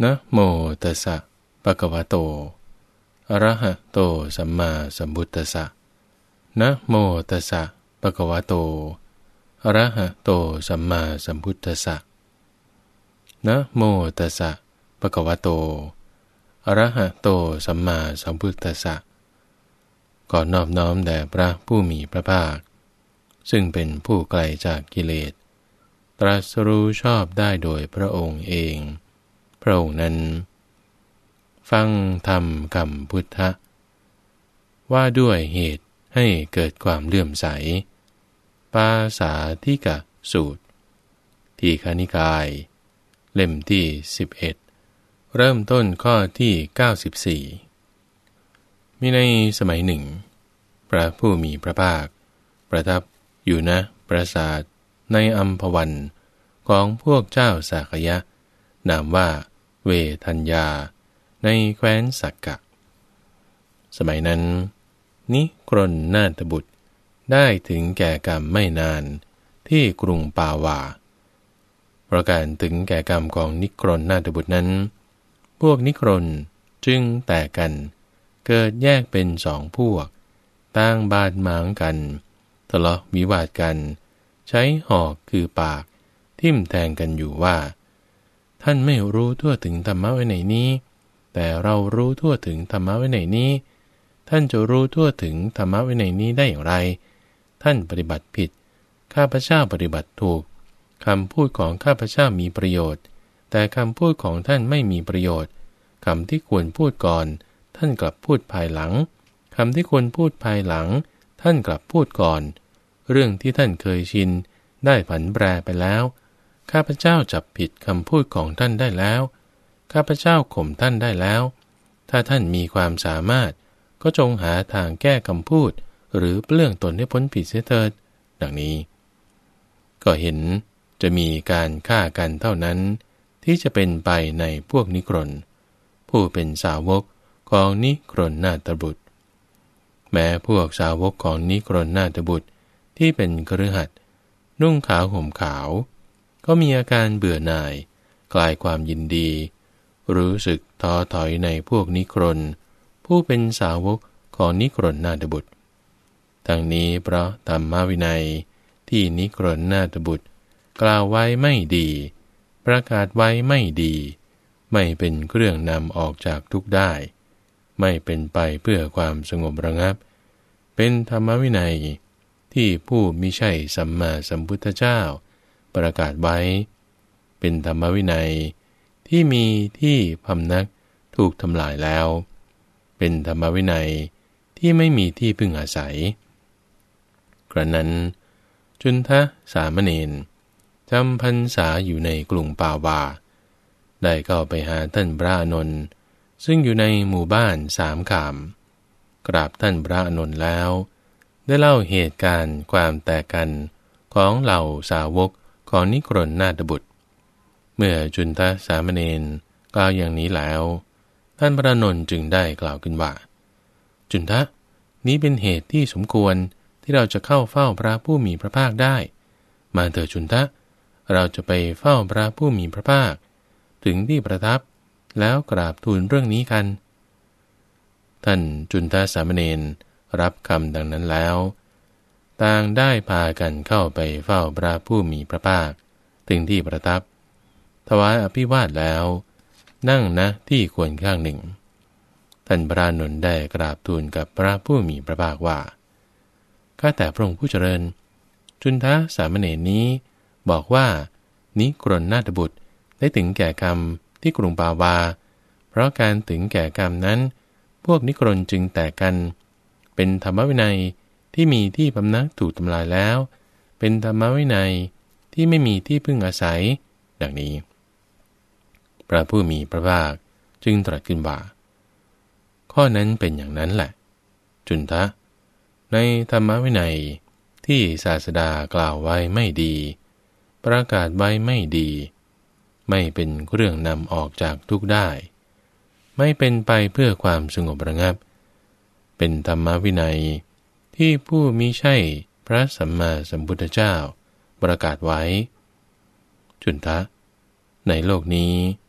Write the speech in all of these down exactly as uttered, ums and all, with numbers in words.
นะโมตัสสะภะคะวะโตอะระหะโตสัมมาสัมพุทธัสสะนะโมตัสสะภะคะวะโตอะระหะโตสัมมาสัมพุทธัสสะนะโมตัสสะภะคะวะโตอะระหะโตสัมมาสัมพุทธัสสะขอนอบน้อมแด่พระผู้มีพระภาคซึ่งเป็นผู้ไกลจากกิเลสตรัสรู้ชอบได้โดยพระองค์เองพระองค์นั้นฟังธรรมคำพุทธะว่าด้วยเหตุให้เกิดความเลื่อมใสปาสาธิกสูตรทีฆนิกายเล่มที่สิบเอ็ดเริ่มต้นข้อที่เก้าสิบสี่มีในสมัยหนึ่งพระผู้มีพระภาคประทับอยู่ณปราสาทในอัมพวันของพวกเจ้าสากยะนามว่าเวทัญญาในแคว้นสักกะสมัยนั้นนิครนนาถบุตรได้ถึงแก่กรรมไม่นานที่กรุงปาวาเพราะการถึงแก่กรรมของนิครนนาถบุตรนั้นพวกนิครนจึงแตกกันเกิดแยกเป็นสองพวกต่างบาดหมางกันทะเลาะวิวาทกันใช้หอกคือปากทิ่มแทงกันอยู่ว่าท่านไม่รู้ทั่วถึงธรรมะไว้ไหนนี้แต่เรารู้ทั่วถึงธรรมะไว้ไหนนี้ท่านจะรู้ทั่วถึงธรรมะไว้ไหนนี้ได้อย่างไรท่านปฏิบัติผิดข้าพเจ้าปฏิบัติถูกคำพูดของข้าพเจ้ามีประโยชน์แต่คำพูดของท่านไม่มีประโยชน์คำที่ควรพูดก่อนท่านกลับพูดภายหลังคำที่ควรพูดภายหลังท่านกลับพูดก่อนเรื่องที่ท่านเคยชินได้ผันแปรไปแล้วข้าพเจ้าจับผิดคำพูดของท่านได้แล้วข้าพเจ้าข่มท่านได้แล้วถ้าท่านมีความสามารถก็จงหาทางแก้คำพูดหรือเปลื้องตนให้พ้นผิดเสียเถิดดังนี้ก็เห็นจะมีการฆ่ากันเท่านั้นที่จะเป็นไปในพวกนิครนผู้เป็นสาวกของนิครนนาถบุตรแม้พวกสาวกของนิครนนาถบุตรที่เป็นคฤหัสถ์นุ่งขาวห่มขาวก็มีอาการเบื่อหน่ายคลายความยินดีรู้สึกท้อถอยในพวกนิครนผู้เป็นสาวกของนิครนนาถบุตรทั้งนี้เพราะธรรมวินัยที่นิครนนาถบุตรกล่าวไว้ไม่ดีประกาศไว้ไม่ดีไม่เป็นเครื่องนำออกจากทุกข์ได้ไม่เป็นไปเพื่อความสงบระงับเป็นธรรมวินัยที่ผู้มิใช่สัมมาสัมพุทธเจ้าประกาศไว้เป็นธรรมวินัยที่มีที่พำนักถูกทำลายแล้วเป็นธรรมวินัยที่ไม่มีที่พึ่งอาศัยกระนั้นจุนทะสามเณรจำพรรษาอยู่ในกรุงปาวาได้เข้าไปหาท่านพระอานนท์ซึ่งอยู่ในหมู่บ้านสามขามกราบท่านพระอานนท์แล้วได้เล่าเหตุการณ์ความแตกกันของเหล่าสาวกของนิครนนาถบุตรเมื่อจุนทะสามเณรกล่าวอย่างนี้แล้วท่านพระอานนท์จึงได้กล่าวขึ้นว่าจุนทะนี้เป็นเหตุที่สมควรที่เราจะเข้าเฝ้าพระผู้มีพระภาคได้มาเถิดจุนทะเราจะไปเฝ้าพระผู้มีพระภาคถึงที่ประทับแล้วกราบทูลเรื่องนี้กันท่านจุนทะสามเณรรับคำดังนั้นแล้วต่างได้พากันเข้าไปเฝ้าพระผู้มีพระภาคถึงที่ประทับถวายอภิวาทแล้วนั่งณที่ควรข้างหนึ่งท่านพระอานนท์ได้กราบทูลกับพระผู้มีพระภาคว่าข้าแต่พระองค์ผู้เจริญจุนทะสามเณรนี้บอกว่านิครนนาถบุตรได้ถึงแก่กรรมที่กรุงปาวาเพราะการถึงแก่กรรมนั้นพวกนิครนจึงแตกกันเป็นธรรมวินัยที่มีที่พำนักถูกทำลายแล้วเป็นธรรมวินัยที่ไม่มีที่พึ่งอาศัยดังนี้พระผู้มีพระภาคจึงตรัสขึ้นว่าข้อนั้นเป็นอย่างนั้นแหละจุนทะในธรรมวินัยที่ศาสดากล่าวไว้ไม่ดีประกาศไว้ไม่ดีไม่เป็นเรื่องนำออกจากทุกข์ได้ไม่เป็นไปเพื่อความสงบระงับเป็นธรรมวินัยที่ผู้มิใช่พระสัมมาสัมพุทธเจ้าประกาศไว้จุนทะในโลกนี้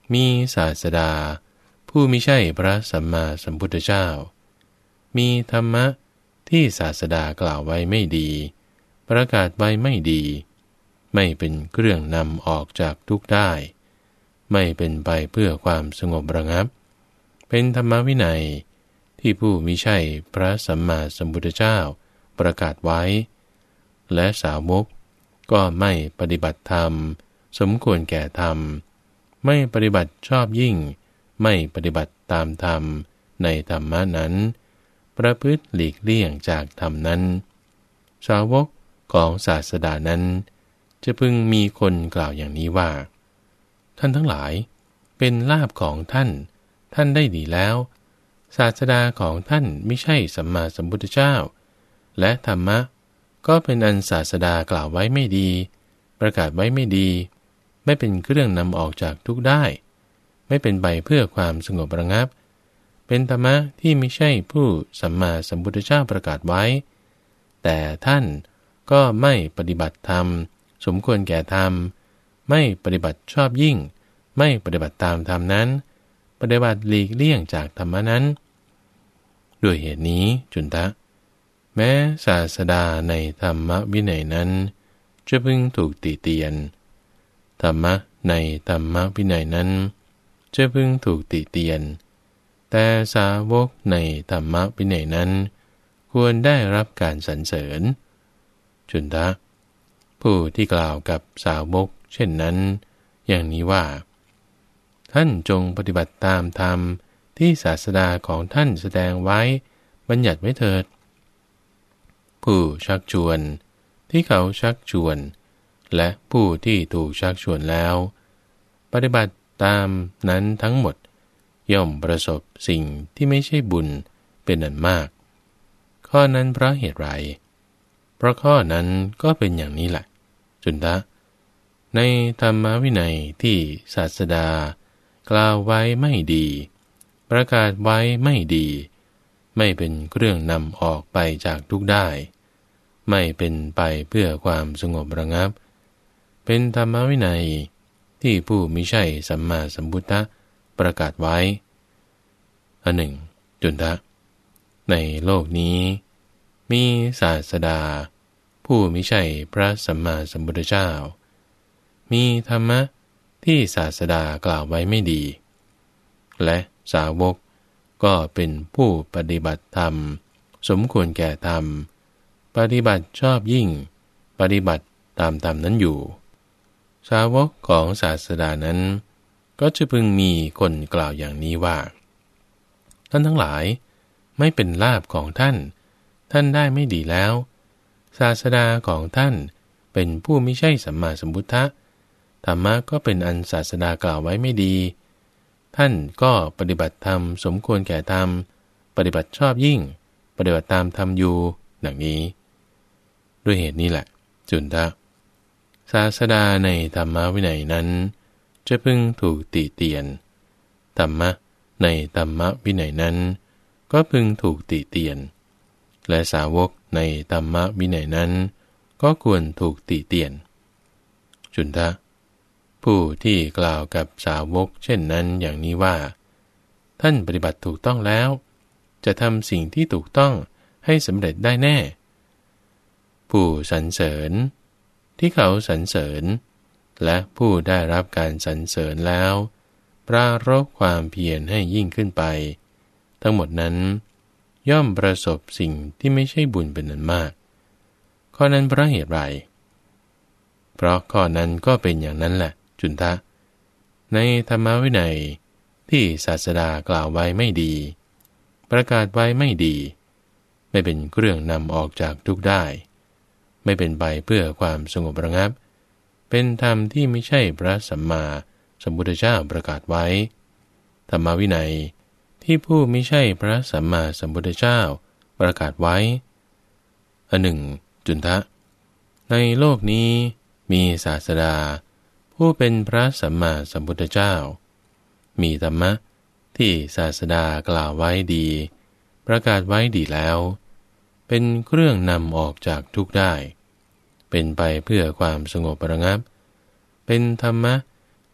มีศาสดาผู้มิใช่พระสัมมาสัมพุทธเจ้ามีธรรมะที่ศาสดากล่าวไว้ไม่ดีประกาศไว้ไม่ดีไม่เป็นเครื่องนำออกจากทุกข์ได้ไม่เป็นไปเพื่อความสงบระงับเป็นธรรมวินัยที่ผู้มิใช่พระสัมมาสัมพุทธเจ้าประกาศไว้และสาวกก็ไม่ปฏิบัติธรรมสมควรแก่ธรรมไม่ปฏิบัติชอบยิ่งไม่ปฏิบัติตามธรรมในธรรมะนั้นประพฤติหลีกเลี่ยงจากธรรมนั้นสาวกของศาสดานั้นจะพึงมีคนกล่าวอย่างนี้ว่าท่านทั้งหลายเป็นลาภของท่านท่านได้ดีแล้วศาสดาของท่านไม่ใช่สัมมาสัมพุทธเจ้าและธรรมะก็เป็นอันศาสดากล่าวไว้ไม่ดีประกาศไว้ไม่ดีไม่เป็นเครื่องนำออกจากทุกข์ได้ไม่เป็นไปเพื่อความสงบระงับเป็นธรรมะที่ไม่ใช่ผู้สัมมาสัมพุทธเจ้าประกาศไว้แต่ท่านก็ไม่ปฏิบัติธรรมสมควรแก่ธรรมไม่ปฏิบัติชอบยิ่งไม่ปฏิบัติตามธรรมนั้นปฏิบัติหลีกเลี่ยงจากธรรมะนั้นด้วยเหตุนี้จุนทะแม้ศาสดาในธรรมวินัยนั้นจะพึงถูกติเตียนธรรมะในธรรมวินัยนั้นจะพึงถูกติเตียนแต่สาวกในธรรมวินัยนั้นควรได้รับการสรรเสริญจุนทะผู้ที่กล่าวกับสาวกเช่นนั้นอย่างนี้ว่าท่านจงปฏิบัติตามธรรมที่ศาสดาของท่านแสดงไว้บัญญัติไว้เถิดผู้ชักชวนที่เขาชักชวนและผู้ที่ถูกชักชวนแล้วปฏิบัติตามนั้นทั้งหมดย่อมประสบสิ่งที่ไม่ใช่บุญเป็นอันมากข้อนั้นเพราะเหตุไรเพราะข้อนั้นก็เป็นอย่างนี้แหละจุนทะในธรรมวินัยที่ศาสดากล่าวไว้ไม่ดีประกาศไว้ไม่ดีไม่เป็นเครื่องนำออกไปจากทุกข์ได้ไม่เป็นไปเพื่อความสงบระงับเป็นธรรมวินัยที่ผู้มิใช่สัมมาสัมพุทธะประกาศไว้อันหนึ่งจุนทะในโลกนี้มีศาสดาผู้มิใช่พระสัมมาสัมพุทธเจ้ามีธรรมะที่ศาสดากล่าวไว้ไม่ดีและสาวกก็เป็นผู้ปฏิบัติธรรมสมควรแก่ธรรมปฏิบัติชอบยิ่งปฏิบัติตามธรรมนั้นอยู่สาวกของศาสดานั้นก็จะพึงมีคนกล่าวอย่างนี้ว่าท่านทั้งหลายไม่เป็นลาภของท่านท่านได้ไม่ดีแล้วศาสดาของท่านเป็นผู้ไม่ใช่สัมมาสัมพุทธะธรรมะก็เป็นอันศาสดากล่าวไว้ไม่ดีท่านก็ปฏิบัติธรรมสมควรแก่ธรรมปฏิบัติชอบยิ่งปฏิบัติตามธรรมอยู่ดังนี้ด้วยเหตุนี้แหละจุนทะศาสดาในธรรมวินัยนั้นจะพึงถูกติเตียนธรรมะในธรรมวินัยนั้นก็พึงถูกติเตียนและสาวกในธรรมวินัยนั้นก็ควรถูกติเตียนจุนทะผู้ที่กล่าวกับสาวกเช่นนั้นอย่างนี้ว่าท่านปฏิบัติถูกต้องแล้วจะทำสิ่งที่ถูกต้องให้สำเร็จได้แน่ผู้สรรเสริญที่เขาสรรเสริญและผู้ได้รับการสรรเสริญแล้วปรารภความเพียรให้ยิ่งขึ้นไปทั้งหมดนั้นย่อมประสบสิ่งที่ไม่ใช่บุญเป็นอันมากข้อนั้นเพราะเหตุไรเพราะข้อนั้นก็เป็นอย่างนั้นแหละจุนทะในธรรมวินัยที่ศาสดากล่าวไว้ไม่ดีประกาศไว้ไม่ดีไม่เป็นเครื่องนำออกจากทุกข์ได้ไม่เป็นไปเพื่อความสงบระงับเป็นธรรมที่ไม่ใช่พระสัมมาสัมพุทธเจ้าประกาศไว้ธรรมวินัยที่ผู้ไม่ใช่พระสัมมาสัมพุทธเจ้าประกาศไว้อันหนึ่งจุนทะในโลกนี้มีศาสดาผู้เป็นพระสัมมาสัมพุทธเจ้ามีธรรมะที่ศาสดากล่าวไว้ดีประกาศไว้ดีแล้วเป็นเครื่องนำออกจากทุกข์ได้เป็นไปเพื่อความสงบระงับเป็นธรรมะ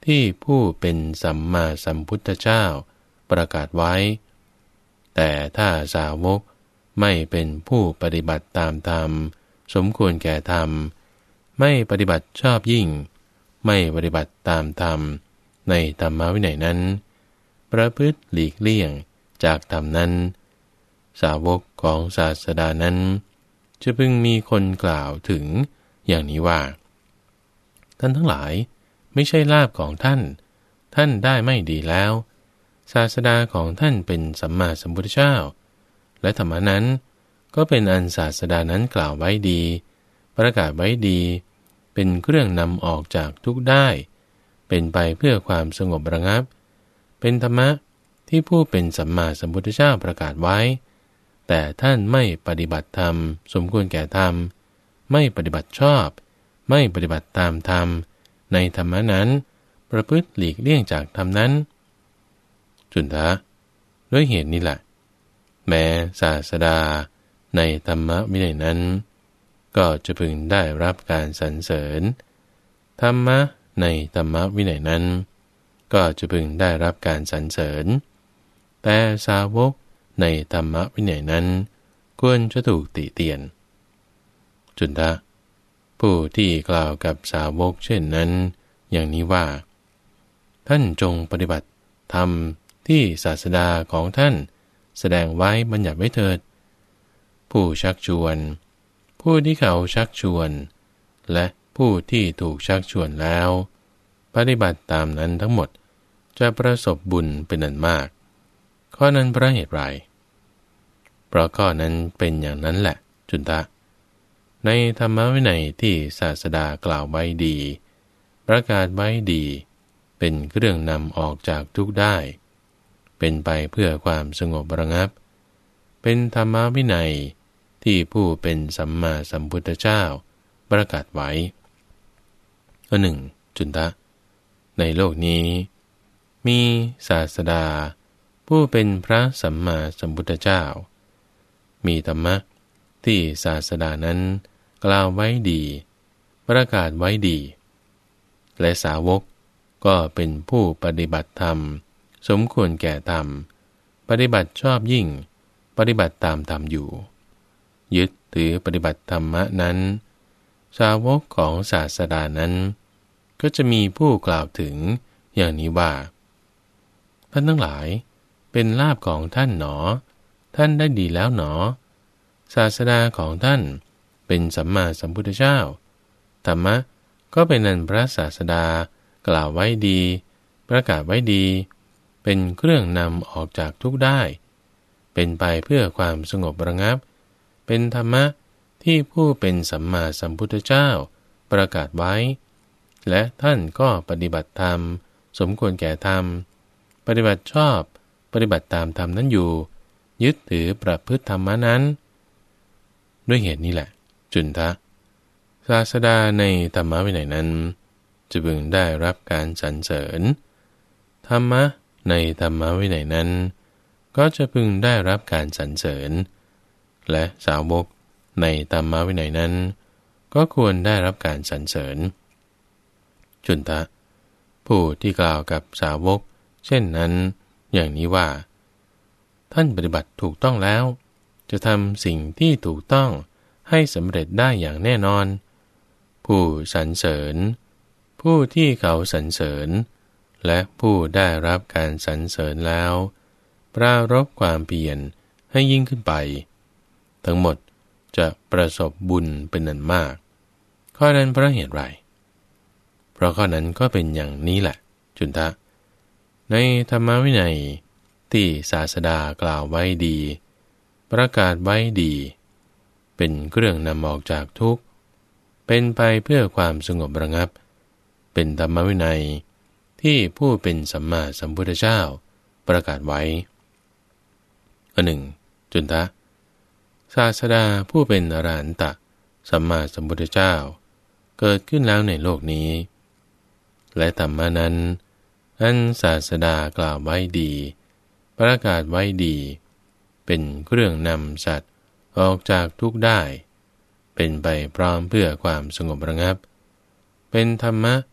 ที่ผู้เป็นสัมมาสัมพุทธเจ้าประกาศไว้แต่ถ้าสาวกไม่เป็นผู้ปฏิบัติตามธรรมสมควรแก่ธรรมไม่ปฏิบัติชอบยิ่งไม่ปฏิบัติตามธรรมในธรรมวินัยนั้นประพฤติหลีกเลี่ยงจากธรรมนั้นสาวกของศาสดานั้นจะพึงมีคนกล่าวถึงอย่างนี้ว่าท่านทั้งหลายไม่ใช่ลาภของท่านท่านได้ไม่ดีแล้วศาสดาของท่านเป็นสัมมาสัมพุทธเจ้าและธรรมนั้นก็เป็นอันศาสดานั้นกล่าวไว้ดีประกาศไว้ดีเป็นเครื่องนำออกจากทุกข์ได้เป็นไปเพื่อความสงบระงับเป็นธรรมะที่ผู้เป็นสัมมาสัมพุทธเจ้าประกาศไว้แต่ท่านไม่ปฏิบัติธรรมสมควรแก่ธรรมไม่ปฏิบัติชอบไม่ปฏิบัติตามธรรมในธรรมะนั้นประพฤติหลีกเลี่ยงจากธรรมนั้นจุนทะด้วยเหตุนี้แหละแม้ศาสดาในธรรมวินัยนั้นก็จะพึงได้รับการสรรเสริญธรรมะในธรรมวินัยนั้นก็จะพึงได้รับการสรรเสริญแต่สาวกในธรรมวินัยนั้นควรจะถูกติเตียนจุนทะผู้ที่กล่าวกับสาวกเช่นนั้นอย่างนี้ว่าท่านจงปฏิบัติธรรมที่ศาสดาของท่านแสดงไว้บัญญัติไว้เถิดผู้ชักชวนผู้ที่เขาชักชวนและผู้ที่ถูกชักชวนแล้วปฏิบัติตามนั้นทั้งหมดจะประสบบุญเป็นอันมากข้อนั้นเพราะเหตุไรเพราะข้อนั้นเป็นอย่างนั้นแหละจุนทะในธรรมวินัยที่ศาสดากล่าวไว้ดีประกาศไว้ดีเป็นเครื่องนำออกจากทุกข์ได้เป็นไปเพื่อความสงบระงับเป็นธรรมวินัยที่ผู้เป็นสัมมาสัมพุทธเจ้าประกาศไว้ข้อหนึ่งจุนทะในโลกนี้มีศาสดาผู้เป็นพระสัมมาสัมพุทธเจ้ามีธรรมะที่ศาสดานั้นกล่าวไว้ดีประกาศไว้ดีและสาวกก็เป็นผู้ปฏิบัติธรรมสมควรแก่ธรรมปฏิบัติชอบยิ่งปฏิบัติตามธรรมอยู่ยึดถือปฏิบัติธรรมะนั้นสาวกของศาสดานั้นก็จะมีผู้กล่าวถึงอย่างนี้ว่าท่านทั้งหลายเป็นลาภของท่านหนอท่านได้ดีแล้วหนอศาสดาของท่านเป็นสัมมาสัมพุทธเจ้าธรรมะก็เป็นอันพระศาสดากล่าวไว้ดีประกาศไว้ดีเป็นเครื่องนำออกจากทุกข์ได้เป็นไปเพื่อความสงบระงับเป็นธรรมะที่ผู้เป็นสัมมาสัมพุทธเจ้าประกาศไว้และท่านก็ปฏิบัติธรรมสมควรแก่ธรรมปฏิบัติชอบปฏิบัติตามธรรมนั้นอยู่ยึดถือประพฤติธรรมนั้นด้วยเหตุนี้แหละจุนทะศาสดาในธรรมวินัยนั้นจะพึงได้รับการสรรเสริญธรรมะในธรรมวินัยนั้นก็จะพึงได้รับการสรรเสริญและสาวกในธรรมวินัยนั้นก็ควรได้รับการสรรเสริญจุนทะผู้ที่กล่าวกับสาวกเช่นนั้นอย่างนี้ว่าท่านปฏิบัติถูกต้องแล้วจะทำสิ่งที่ถูกต้องให้สำเร็จได้อย่างแน่นอนผู้สรรเสริญผู้ที่เขาสรรเสริญและผู้ได้รับการสรรเสริญแล้วปรารภความเพียรให้ยิ่งขึ้นไปทั้งหมดจะประสบบุญเป็นอันมากข้อนั้นเพราะเหตุไรเพราะข้อนั้นก็เป็นอย่างนี้แหละจุนทะในธรรมวินัยที่ศาสดากล่าวไว้ดีประกาศไว้ดีเป็นเครื่องนำออกจากทุกข์เป็นไปเพื่อความสงบระงับเป็นธรรมวินัยที่ผู้เป็นสัมมาสัมพุทธเจ้าประกาศไว้อันหนึ่งจุนทะศาสดาผู้เป็นอรหันตสัมมาสัมพุทธเจ้าเกิดขึ้นแล้วในโลกนี้และธรรมนั้นอันศาสดากล่าวไว้ดีประกาศไว้ดีเป็นเครื่องนำสัตว์ออกจากทุกข์ได้เป็นไปพร้อมเพื่อความสงบระงับเป็นธรรมะ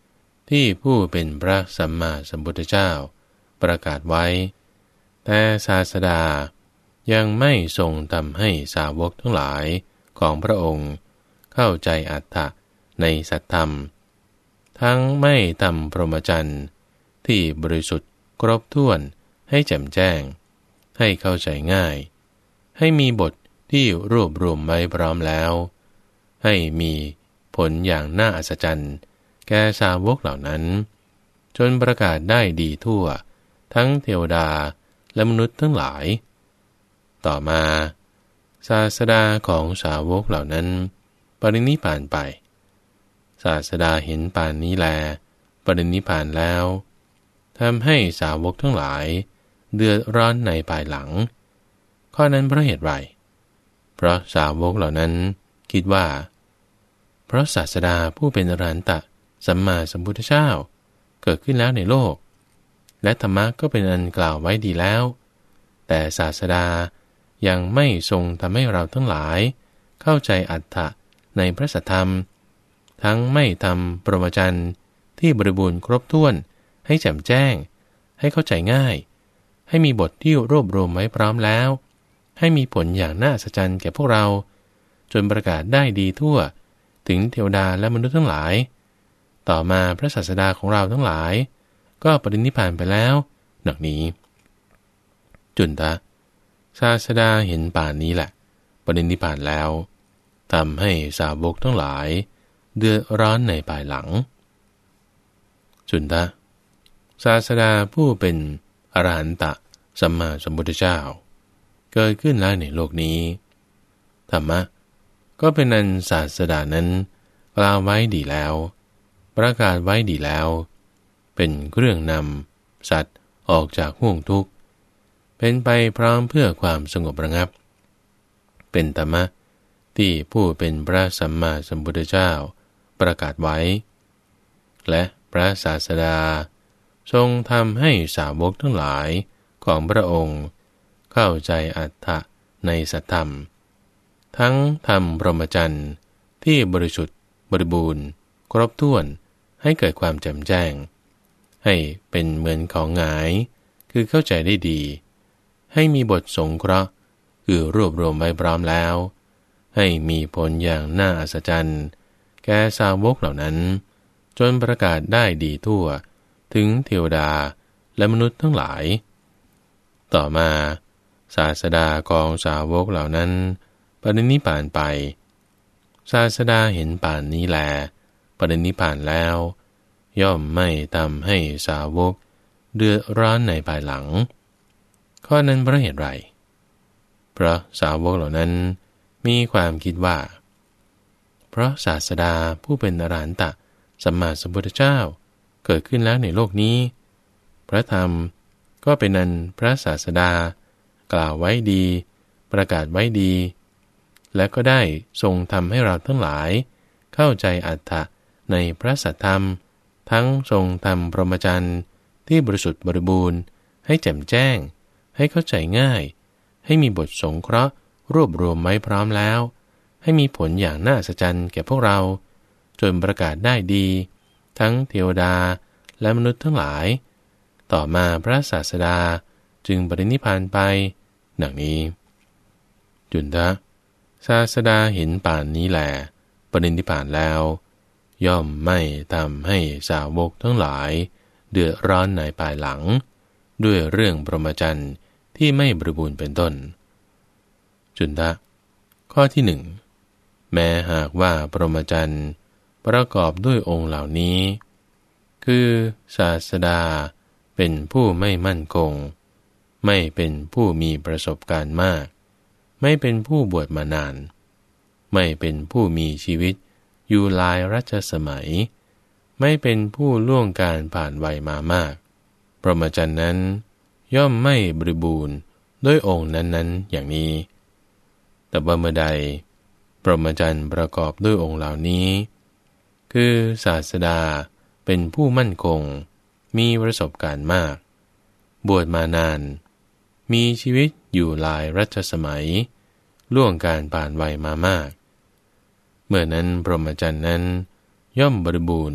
ที่ผู้เป็นพระสัมมาสัมพุทธเจ้าประกาศไว้แต่ศาสดายังไม่ทรงทำให้สาวกทั้งหลายของพระองค์เข้าใจอัตถะในสัตธรรมทั้งไม่ทำพรหมจรรย์ที่บริสุทธิ์ครบถ้วนให้แจ่มแจ้งให้เข้าใจง่ายให้มีบทที่รวบรวมไว้พร้อมแล้วให้มีผลอย่างน่าอัศจรรย์แก่สาวกเหล่านั้นจนประกาศได้ดีทั่วทั้งเทวดาและมนุษย์ทั้งหลายต่อมาศาสดาของสาวกเหล่านั้นปรินิพพานไปศาสดาเห็นป่านนี้แลปรินิพพานแล้วทำให้สาวกทั้งหลายเดือดร้อนในภายหลังข้อนั้นเพราะเหตุไรเพราะสาวกเหล่านั้นคิดว่าเพราะศาสดาผู้เป็นอรหันตสัมมาสัมพุทธเจ้าเกิดขึ้นแล้วในโลกและธรรมะก็เป็นอันกล่าวไว้ดีแล้วแต่ศาสดายังไม่ทรงทำให้เราทั้งหลายเข้าใจอัตถะในพระสัทธรรมทั้งไม่ทำปรมาจารย์ที่บริบูรณ์ครบถ้วนให้แจ่มแจ้งให้เข้าใจง่ายให้มีบทที่รวบรวมไว้พร้อมแล้วให้มีผลอย่างน่าอัศจรรย์แก่พวกเราจนประกาศได้ดีทั่วถึงเทวดาและมนุษย์ทั้งหลายต่อมาพระศาสดาของเราทั้งหลายก็ปรินิพพานไปแล้วดังนี้จุนทะศาสดาเห็นป่านนี้แหละปรินิพพานแล้วทำให้สาวกทั้งหลายเดือดร้อนในภายหลังจุนทะศาสดาผู้เป็นอรหันตสัมมาสัมพุทธเจ้าเกิดขึ้นแล้วในโลกนี้ธรรมะก็เป็นอันศาสดานั้นกล่าวไว้ดีแล้วประกาศไว้ดีแล้วเป็นเครื่องนำสัตว์ออกจากห่วงทุกข์เป็นไปพร้อมเพื่อความสงบระงับเป็นธรรมะที่ผู้เป็นพระสัมมาสัมพุทธเจ้าประกาศไว้และพระศาสดาทรงทำให้สาวกทั้งหลายของพระองค์เข้าใจอัตถะในสัทธรรมทั้งทำพรหมจรรย์ที่บริสุทธิ์บริบูรณ์ครบถ้วนให้เกิดความแจ่มแจ้งให้เป็นเหมือนของหงายคือเข้าใจได้ดีให้มีบทสงเคราะห์คือรวบรวมไว้พร้อมแล้วให้มีผลอย่างน่าอัศจรรย์แก่สาวกเหล่านั้นจนประกาศได้ดีทั่วถึงเทวดาและมนุษย์ทั้งหลายต่อมาศาสดาของสาวกเหล่านั้นปรินิพพานไปศาสดาเห็นป่านนี้แลปรินิพพานแล้วย่อมไม่ทำให้สาวกเดือดร้อนในภายหลังข้อนั้นเพราะเหตุไรเพราะสาวกเหล่านั้นมีความคิดว่าเพราะศาสดาผู้เป็นอรหันตสัมมาสัมพุทธเจ้าเกิดขึ้นแล้วในโลกนี้พระธรรมก็เป็นอันพระศาสดากล่าวไว้ดีประกาศไว้ดีและก็ได้ทรงทำให้เราทั้งหลายเข้าใจอัตถะในพระสัทธรรมทั้งทรงทำพรหมจรรย์ที่บริสุทธิ์บริบูรณ์ให้แจ่มแจ้งให้เข้าใจง่ายให้มีบทสงเคราะห์รวบรวมไว้พร้อมแล้วให้มีผลอย่างน่าอัศจรรย์แก่พวกเราจนประกาศได้ดีทั้งเทวดาและมนุษย์ทั้งหลายต่อมาพระศาสดาจึงปรินิพพานไปดังนี้จุนทะศาสดาเห็นป่านนี้แลปรินิพพานแล้วย่อมไม่ทำให้สาวกทั้งหลายเดือดร้อนในภายหลังด้วยเรื่องพรหมจรรย์ที่ไม่บริบูรณ์เป็นต้นจุนทะข้อที่หนึ่งแม้หากว่าพรหมจรรย์ประกอบด้วยองค์เหล่านี้คือศาสดาเป็นผู้ไม่มั่นคงไม่เป็นผู้มีประสบการณ์มากไม่เป็นผู้บวชมานานไม่เป็นผู้มีชีวิตอยู่หลายรัชสมัยไม่เป็นผู้ล่วงการผ่านวัยมามากพรหมจรรย์นั้นย่อมไม่บริบูรณ์ด้วยองค์นั้นๆอย่างนี้แต่ว่าเมื่อใดพรหมจรรย์ประกอบด้วยองค์เหล่านี้คือศาสดาเป็นผู้มั่นคงมีประสบการณ์มากบวชมานานมีชีวิตอยู่หลายรัชสมัยล่วงการผ่านวัยมามากเมื่อนั้นพรหมจรรย์นั้นย่อมบริบูรณ์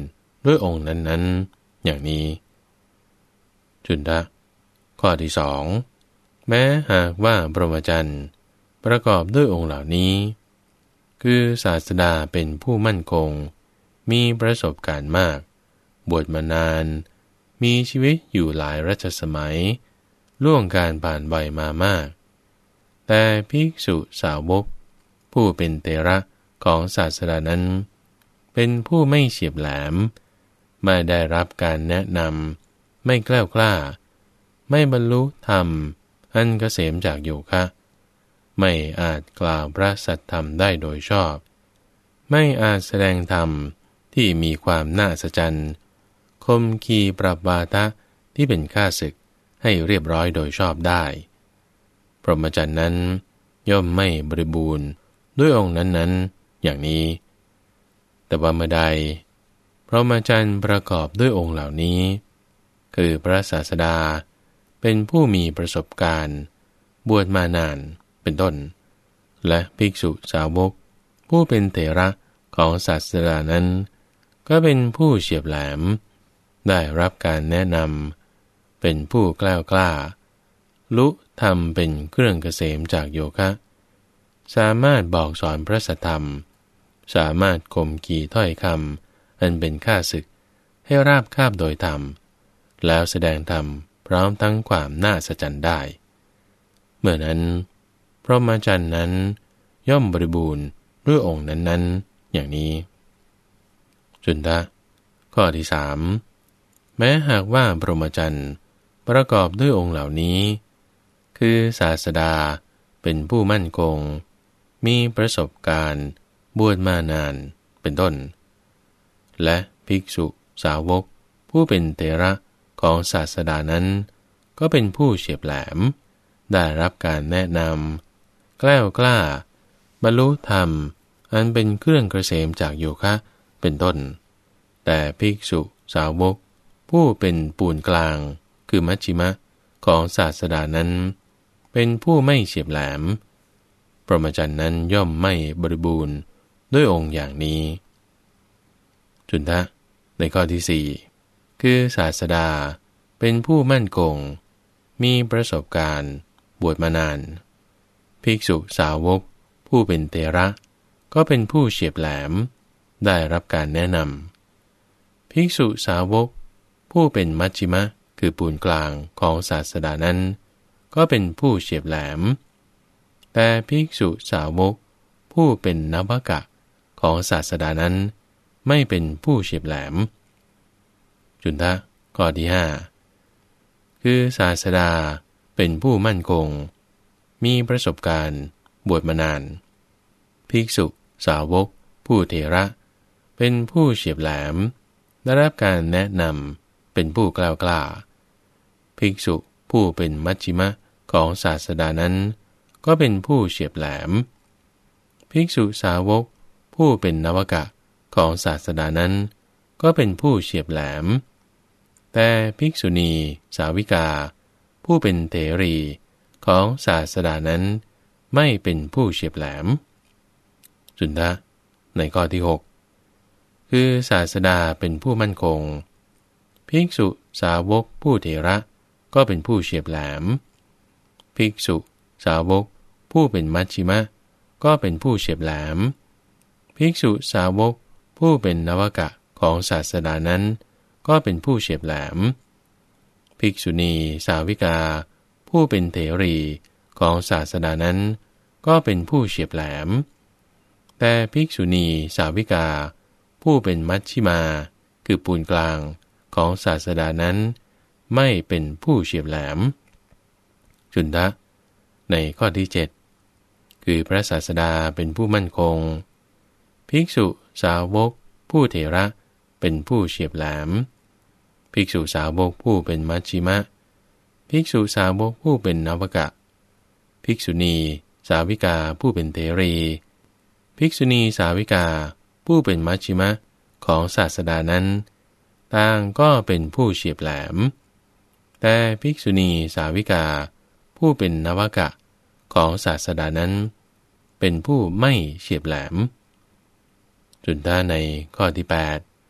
ด้วยองค์นั้นๆอย่างนี้จุนทะข้อที่สองแม้หากว่าพรหมจรรย์ประกอบด้วยองค์เหล่านี้คือศาสดาเป็นผู้มั่นคงมีประสบการณ์มากบวชมานานมีชีวิตอยู่หลายรัชสมัยล่วงการผ่านวัยมามากแต่ภิกษุสาวกผู้เป็นเถระของศาสดานั้นเป็นผู้ไม่เฉียบแหลมไม่ได้รับการแนะนำไม่แกล้วกล้าไม่บรรลุธรรมอันเกษมจากโยคะไม่อาจกล่าวพระสัทธรรมได้โดยชอบไม่อาจแสดงธรรมที่มีความน่าอัศจรรย์คมคีปรับวาทะที่เป็นข้าศึกให้เรียบร้อยโดยชอบได้พรหมจรรย์นั้นย่อมไม่บริบูรณ์ด้วยองค์นั้นๆอย่างนี้แต่ว่าเมื่อใดพรหมจรรย์ประกอบด้วยองค์เหล่านี้คือพระศาสดาเป็นผู้มีประสบการณ์บวชมานานเป็นต้นและภิกษุสาวกผู้เป็นเถระของศาสดานั้นก็เป็นผู้เฉียบแหลมได้รับการแนะนำเป็นผู้กล้ากล้าลุธรรมเป็นเครื่องเกษมจากโยคะสามารถบอกสอนพระสัทธรรมสามารถข่มขีถ้อยคำอันเป็นข้าศึกให้ราบคาบโดยธรรมแล้วแสดงธรรมพร้อมทั้งความน่าอัศจรรย์ได้เมื่อนั้นพรหมจรรย์นั้นย่อมบริบูรณ์ด้วยองค์นั้นๆอย่างนี้จุนทะข้อที่สามแม้หากว่าพรหมจรรย์ประกอบด้วยองค์เหล่านี้คือศาสดาเป็นผู้มั่นคงมีประสบการณ์บวชมานานเป็นต้นและภิกษุสาวกผู้เป็นเถระของศาสดานั้นก็เป็นผู้เฉียบแหลมได้รับการแนะนำแกล้วกล้าบรรลุธรรมอันเป็นเครื่องเกษมจากโยคะเป็นต้นแต่ภิกษุสาวกผู้เป็นปูนกลางคือมัชฌิมะของศาสดานั้นเป็นผู้ไม่เฉียบแหลมพรหมจรรย์นั้นย่อมไม่บริบูรณ์ด้วยองค์อย่างนี้จุนทะในข้อที่สี่คือศาสดาเป็นผู้มั่นคงมีประสบการณ์บวชมานานภิกษุสาวกผู้เป็นเถระก็เป็นผู้เฉียบแหลมได้รับการแนะนำภิกษุสาวกผู้เป็นมัชฌิมะคือปูนกลางของศาสดานั้นก็เป็นผู้เฉียบแหลมแต่ภิกษุสาวกผู้เป็นนวกะของศาสดานั้นไม่เป็นผู้เฉียบแหลมจุนทะข้อที่ห้าคือศาสดาเป็นผู้มั่นคงมีประสบการณ์บวชมานานภิกษุสาวกผู้เถระเป็นผู้เฉียบแหลมได้รับการแนะนำเป็นผู้กล้ากล้าภิกษุผู้เป็นมัชฌิมะของศาสดานั้นก็เป็นผู้เฉียบแหลมภิกษุสาวกผู้เป็นนวกะของศาสดานั้นก็เป็นผู้เฉียบแหลมแต่ภิกษุณีสาวิกาผู้เป็นเถรีของศาสดานั้นไม่เป็นผู้เฉียบแหลมจุนทะในข้อที่หกคือศาสดาเป็นผู้มั่นคงภิกษุสาวกผู้เถระก็เป็นผู้เฉียบแหลมภิกษุสาวกผู้เป็นมัชฌิมะก็เป็นผู้เฉียบแหลมภิกษุสาวกผู้เป็นนวกะของศาสดานั้นก็เป็นผู้เฉียบแหลมภิกษุณีสาวิกาผู้เป็นเถรีของศาสดานั้นก็เป็นผู้เฉียบแหลมแต่ภิกษุณีสาวิกาผู้เป็นมัชฌิมาคือปูนกลางของศาสดานั้นไม่เป็นผู้เฉียบแหลมจุนทะในข้อที่เจ็ดคือพระศาสดาเป็นผู้มั่นคงภิกษุสาวกผู้เถระเป็นผู้เฉียบแหลมภิกษุสาวกผู้เป็นมัชฌิมะภิกษุสาวกผู้เป็นนวกะภิกษุณีสาวิกาผู้เป็นเถรีภิกษุณีสาวิกาผู้เป็นมัชฌิมะของศาสดานั้นต่างก็เป็นผู้เฉียบแหลมแต่ภิกษุณีสาวิกาผู้เป็นนวกะของศาสดานั้นเป็นผู้ไม่เฉียบแหลมจุนทะในข้อที่แปด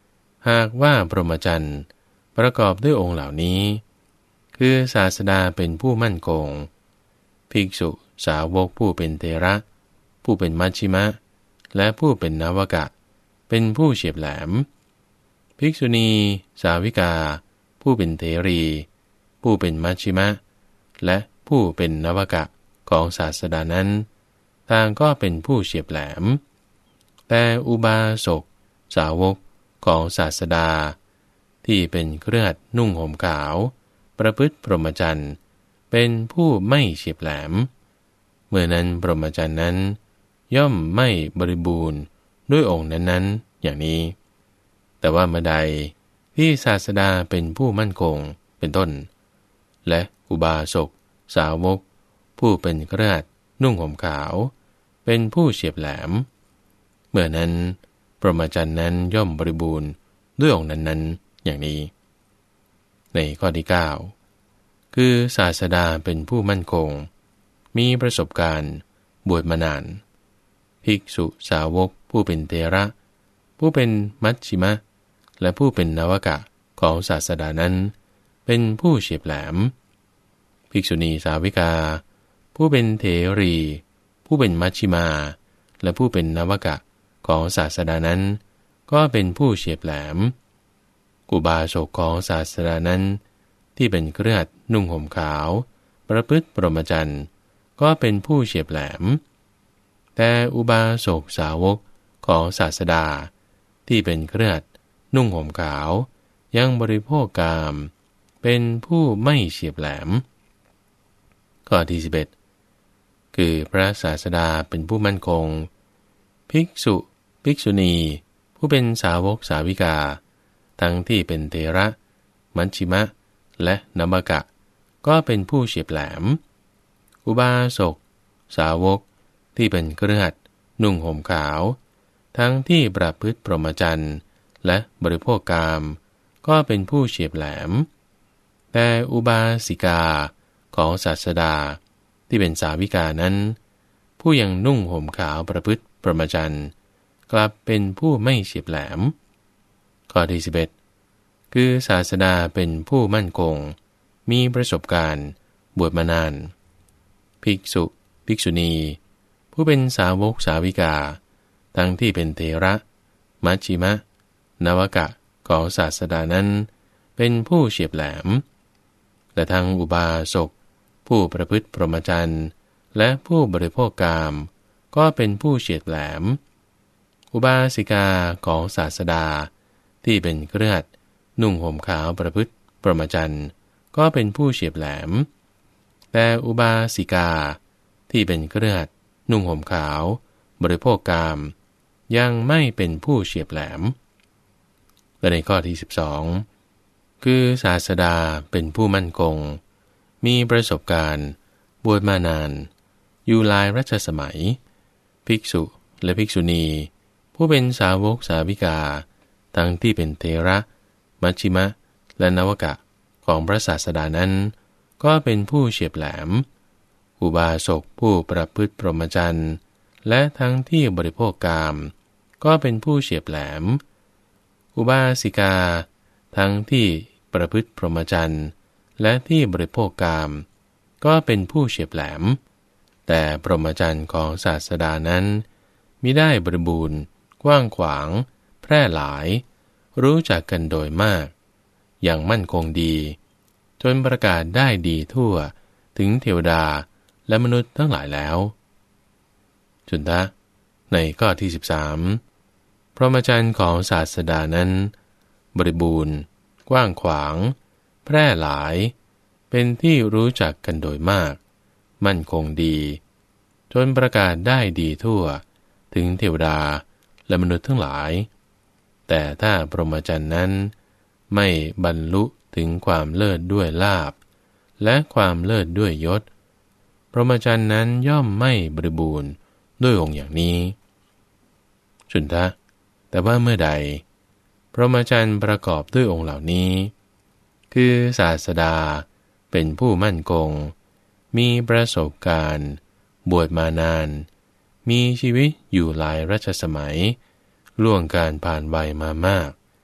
หากว่าพรหมจรรย์ประกอบด้วยองค์เหล่านี้คือศาสดาเป็นผู้มั่นคงภิกษุสาวกผู้เป็นเถระผู้เป็นมัชฌิมะและผู้เป็นนวกะเป็นผู้เฉียบแหลมภิกษุณีสาวิกาผู้เป็นเถรีผู้เป็นมัชฌิมะและผู้เป็นนวกะของศาสดานั้นต่างก็เป็นผู้เฉียบแหลมแต่อุบาสกสาวกของศาสดาที่เป็นเครือข่ายนุ่งห่มขาวประพฤติพรหมจรรย์เป็นผู้ไม่เฉียบแหลมเมื่อนั้นพรหมจรรย์นั้นย่อมไม่บริบูรณ์ด้วยองค์นั้นๆอย่างนี้แต่ว่าเมื่อใดที่ศาสดาเป็นผู้มั่นคงเป็นต้นและอุบาสกสาวกผู้เป็นเครือข่ายนุ่งห่มขาวเป็นผู้เฉียบแหลมเมื่อนั้นพรหมจรรย์นั้นย่อมบริบูรณ์ด้วยองค์นั้นๆอย่างนี้ในข้อที่เก้าคือศาสดาเป็นผู้มั่นคงมีประสบการณ์บวชมานานภิกษุสาวกผู้เป็นเถระผู้เป็นมัชฌิมะและผู้เป็นนวกะของศาสดานั้นเป็นผู้เฉียบแหลมภิกษุณีสาวิกาผู้เป็นเถรีผู้เป็นมัชฌิมาและผู้เป็นนวกะของศาสดานั้นก็เป็นผู้เฉียบแหลมอุบาสกของศาสดานั้นที่เป็นเครือข่ายนุ่งห่มขาวประพฤติพรหมจรรย์ก็เป็นผู้เฉียบแหลมแต่อุบาสกสาวกของศาสดาที่เป็นเครือข่ายนุ่งห่มขาวยังบริโภคกามเป็นผู้ไม่เฉียบแหลมข้อที่สิบเอ็ดคือพระศาสดาเป็นผู้มั่นคงภิกษุภิกษุณีผู้เป็นสาวกสาวิกาทั้งที่เป็นเถระมัชฌิมะและนวกะก็เป็นผู้เฉียบแหลมอุบาสกสาวกที่เป็นเครือข่ายนุ่งห่มขาวทั้งที่ประพฤติพรหมจรรย์และบริโภคกามก็เป็นผู้เฉียบแหลมแต่อุบาสิกาของศาสดาที่เป็นสาวิกานั้นผู้ยังนุ่งห่มขาวประพฤติพรหมจรรย์กลับเป็นผู้ไม่เฉียบแหลมข้อที่สิบเอ็ดคือศาสดาเป็นผู้มั่นคงมีประสบการณ์บวชมานานภิกษุภิกษุณีผู้เป็นสาวกสาวิกาทั้งที่เป็นเถระมัชฌิมะนวกะของศาสดานั้นเป็นผู้เฉียบแหลมและทั้งอุบาสกผู้ประพฤติพรหมจรรย์และผู้บริโภคกามก็เป็นผู้เฉียบแหลมอุบาสิกาของศาสดาที่เป็นเครือข่ายนุ่งห่มขาวประพฤติพรหมจรรย์ก็เป็นผู้เฉียบแหลมแต่อุบาสิกาที่เป็นเครือข่ายนุ่งห่มขาวบริโภคกามยังไม่เป็นผู้เฉียบแหลมและในข้อที่สิบสองคือศาสดาเป็นผู้มั่นคงมีประสบการณ์บวชมานานอยู่หลายรัชสมัยภิกษุและภิกษุณีผู้เป็นสาวกสาวิกาทั้งที่เป็นเถระมัชฌิมะและนวกะของพระศาสดานั้นก็เป็นผู้เฉียบแหลมอุบาสกผู้ประพฤติพรหมจรรย์และทั้งที่บริโภคกามก็เป็นผู้เฉียบแหลมอุบาสิกาทั้งที่ประพฤติพรหมจรรย์และที่บริโภคกามก็เป็นผู้เฉียบแหลมแต่พรหมจรรย์ของศาสดานั้นมิได้บริบูรณ์กว้างขวางแพร่หลายรู้จักกันโดยมากอย่างมั่นคงดีจนประกาศได้ดีทั่วถึงเทวดาและมนุษย์ทั้งหลายแล้วจุนทะในข้อที่สิบสามพรหมจรรย์ของศาสดานั้นบริบูรณ์กว้างขวางแพร่หลายเป็นที่รู้จักกันโดยมากมั่นคงดีจนประกาศได้ดีทั่วถึงเทวดาและมนุษย์ทั้งหลายแต่ถ้าพรหมจรรย์นั้นไม่บรรลุถึงความเลิศด้วยลาภและความเลิศด้วยยศพรหมจรรย์นั้นย่อมไม่บริบูรณ์ด้วยองค์อย่างนี้จุนทะแต่ว่าเมื่อใดพรหมจรรย์ประกอบด้วยองค์เหล่านี้คือศาสดาเป็นผู้มั่นคงมีประสบการณ์บวชมานานมีชีวิตอยู่หลายรัชสมัยล่วงการผ่านวัยมามาก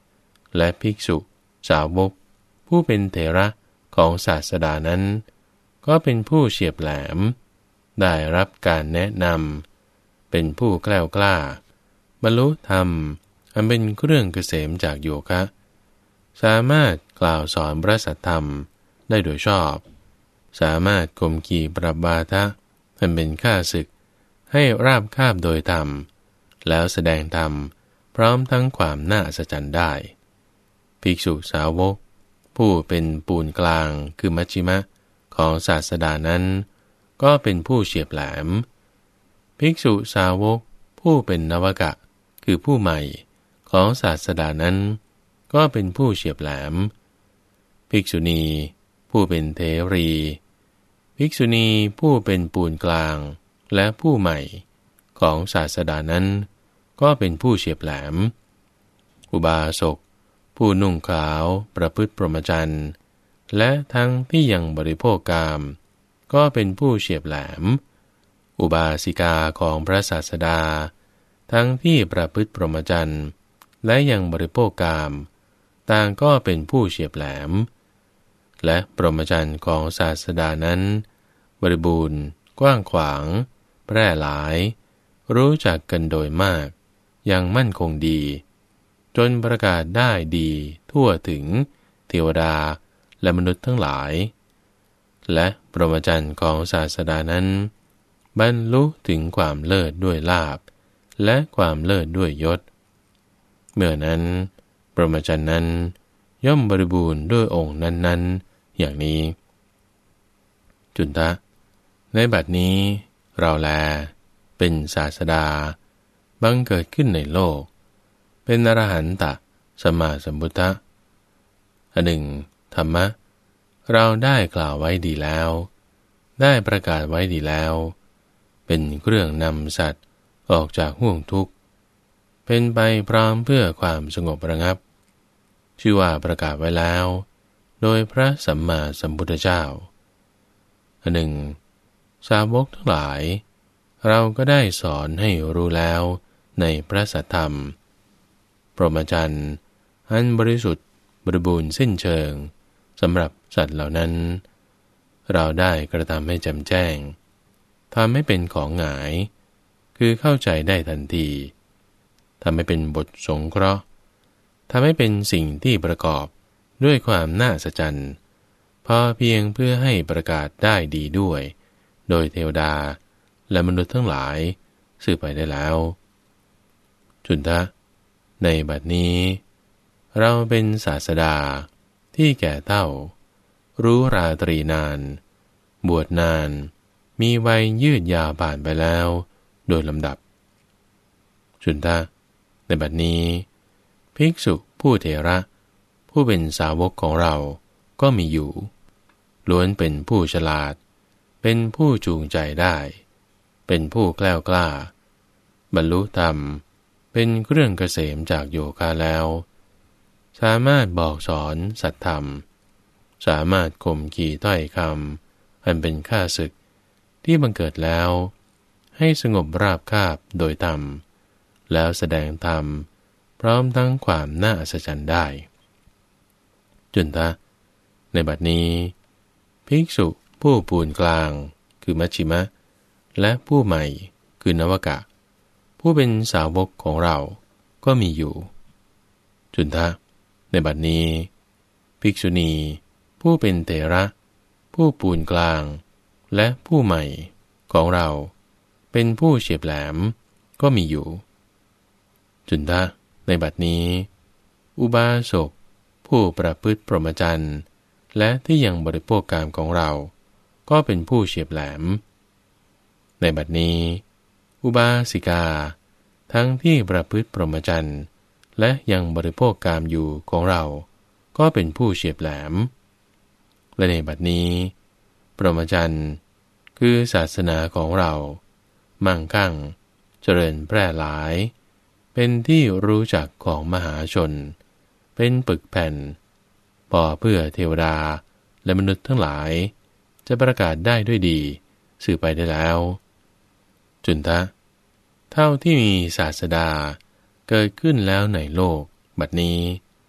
และภิกษุสาวกผู้เป็นเถระของศาสดานั้นก็เป็นผู้เฉียบแหลมได้รับการแนะนำเป็นผู้แกล้วกล้าบรรลุธรรมอันเป็นเครื่องเกษมจากโยคะสามารถกล่าวสอนพระสัทธรรมได้โดยชอบสามารถข่มขีปรับบาทะอันเป็นข้าศึกให้ราบคาบโดยธรรมแล้วแสดงธรรมพร้อมทั้งความน่าอัศจรรย์ได้ภิกษุสาวกผู้เป็นปูนกลางคือมัชฌิมะของศาสดานั้นก็เป็นผู้เฉียบแหลมภิกษุสาวกผู้เป็นนวกะคือผู้ใหม่ของศาสดานั้นก็เป็นผู้เฉียบแหลมภิกษุณีผู้เป็นเถรีภิกษุณีผู้เป็นปูนกลางและผู้ใหม่ของศาสดานั้นก็เป็นผู้เฉียบแหลมอุบาสกผู้นุ่งขาวประพฤติพรหมจรรย์และทั้งที่ยังบริโภคกามก็เป็นผู้เฉียบแหลมอุบาสิกาของพระศาสดาทั้งที่ประพฤติพรหมจรรย์และยังบริโภคกามต่างก็เป็นผู้เฉียบแหลมและพรหมจรรย์ของศาสดานั้นบริบูรณ์กว้างขวางแพร่หลายรู้จักกันโดยมากยังมั่นคงดีจนประกาศได้ดีทั่วถึงเทวดาและมนุษย์ทั้งหลายและพรหมจรรย์ของศาสดานั้นบรรลุถึงความเลิศด้วยลาภและความเลิศด้วยยศเมื่อนั้นพรหมจรรย์นั้นย่อมบริบูรณ์ด้วยองค์นั้นๆอย่างนี้จุนทะในบัดนี้เราแลเป็นศาสดาบังเกิดขึ้นในโลกเป็นอรหันตสัมมาสัมพุทธะอันหนึ่งธรรมะเราได้กล่าวไว้ดีแล้วได้ประกาศไว้ดีแล้วเป็นเครื่องนำสัตว์ออกจากห่วงทุกข์เป็นไปพร้อมเพื่อความสงบระงับชื่อว่าประกาศไว้แล้วโดยพระสัมมาสัมพุทธเจ้าอันหนึ่งสาวกทั้งหลายเราก็ได้สอนให้รู้แล้วในพระสัทธรรมพรหมจรรย์อันบริสุทธิ์บริบูรณ์สิ้นเชิงสำหรับสัตว์เหล่านั้นเราได้กระทำให้แจ่มแจ้งทำให้เป็นของหงายคือเข้าใจได้ทันทีทำให้เป็นบทสงเคราะห์ทำให้เป็นสิ่งที่ประกอบด้วยความน่าอัศจรรย์พอเพียงเพื่อให้ประกาศได้ดีด้วยโดยเทวดาและมนุษย์ทั้งหลายสืบไปได้แล้วจุนทะในบัดนี้เราเป็นศาสดาที่แก่เฒ่ารู้ราตรีนานบวชนานมีวัยยืดยาวผ่านไปแล้วโดยลำดับจุนทะในบัดนี้ภิกษุผู้เถระผู้เป็นสาวกของเราก็มีอยู่ล้วนเป็นผู้ฉลาดเป็นผู้จูงใจได้เป็นผู้แกล้วกล้าบรรลุธรรมเป็นเครื่องเกษมจากโยคะแล้วสามารถบอกสอนสัตธรรมสามารถข่มขีถ้อยคำอันเป็นข้าศึกที่บังเกิดแล้วให้สงบราบคาบโดยธรรมแล้วแสดงธรรมพร้อมทั้งความน่าอัศจรรย์ได้จุนทะในบัดนี้ภิกษุผู้ปูนกลางคือมัชฌิมะและผู้ใหม่คือนวกะผู้เป็นสาวกของเราก็มีอยู่จุนทะในบัดนี้ภิกษุณีผู้เป็นเถระผู้ปูนกลางและผู้ใหม่ของเราเป็นผู้เฉียบแหลมก็มีอยู่จุนทะในบัดนี้อุบาสกผู้ประพฤติพรหมจรรย์และที่ยังบริโภคกามของเราก็เป็นผู้เฉียบแหลมในบัดนี้อุบาสิกาทั้งที่ประพฤติพรหมจรรย์และยังบริโภคกามอยู่ของเราก็เป็นผู้เฉียบแหลมและในบัดนี้พรหมจรรย์คือศาสนาของเรามั่งคั่งเจริญแพร่หลายเป็นที่รู้จักของมหาชนเป็นปึกแผ่นพอเพื่อเทวดาและมนุษย์ทั้งหลายจะประกาศได้ด้วยดีสื่อไปได้แล้วจุนทะเท่าที่มีศาสดาเกิดขึ้นแล้วในโลกบัดนี้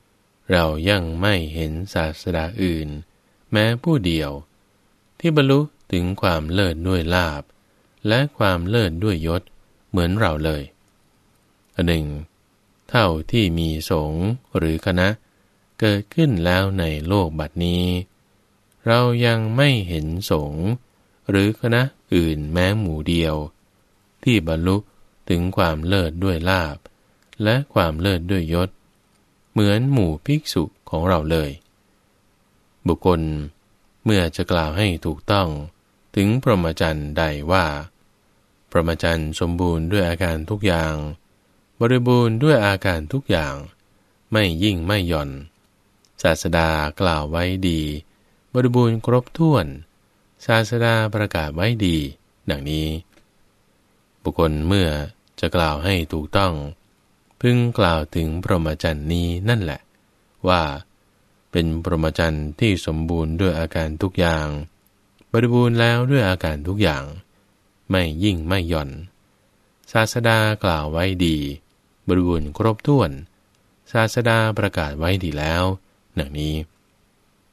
เรายังไม่เห็นศาสดาอื่นแม้ผู้เดียวที่บรรลุถึงความเลิศด้วยลาภและความเลิศด้วยยศเหมือนเราเลยอันหนึ่งเท่าที่มีสงฆ์หรือคณะเกิดขึ้นแล้วในโลกบัดนี้เรายังไม่เห็นสงฆ์หรือคณะอื่นแม้หมู่เดียวที่บรรลุถึงความเลิศด้วยลาภและความเลิศด้วยยศเหมือนหมู่ภิกษุของเราเลยบุคคลเมื่อจะกล่าวให้ถูกต้องถึงพรหมจรรย์ใดว่าพรหมจรรย์สมบูรณ์ด้วยอาการทุกอย่างบริบูรณ์ด้วยอาการทุกอย่างไม่ยิ่งไม่หย่อนศาสดากล่าวไว้ดีบริบูรณ์ครบถ้วนศาสดาประกาศไว้ดีดังนี้บุคคลเมื่อจะกล่าวให้ถูกต้องพึงกล่าวถึงพรหมจรรย์นี้นั่นแหละว่าเป็นพรหมจรรย์ที่สมบูรณ์ด้วยอาการทุกอย่างบริบูรณ์แล้วด้วยอาการทุกอย่างไม่ยิ่งไม่หย่อนศาสดากล่าวไว้ดีบริบูรณ์ครบถ้วนศาสดาประกาศไว้ดีแล้วดังนี้